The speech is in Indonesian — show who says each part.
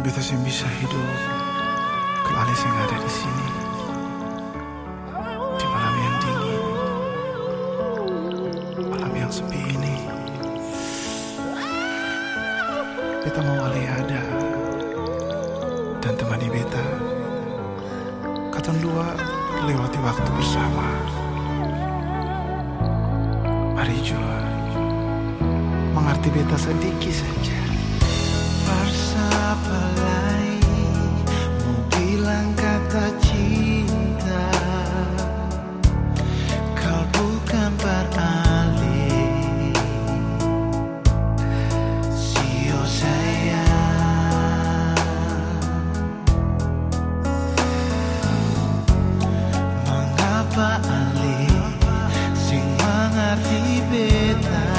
Speaker 1: Beta sih bisa hidup kalau Alis yang ada di sini di malam yang dingin, malam yang sepi ini. Beta mau Ali ada dan temani beta. Katong dua lewati waktu bersama. Mari jua mengerti beta sedikit saja.
Speaker 2: Bersapa lagi mau bilang kata cinta, kau bukan beralih. Sio sayang, mengapa alih sing mengerti beta?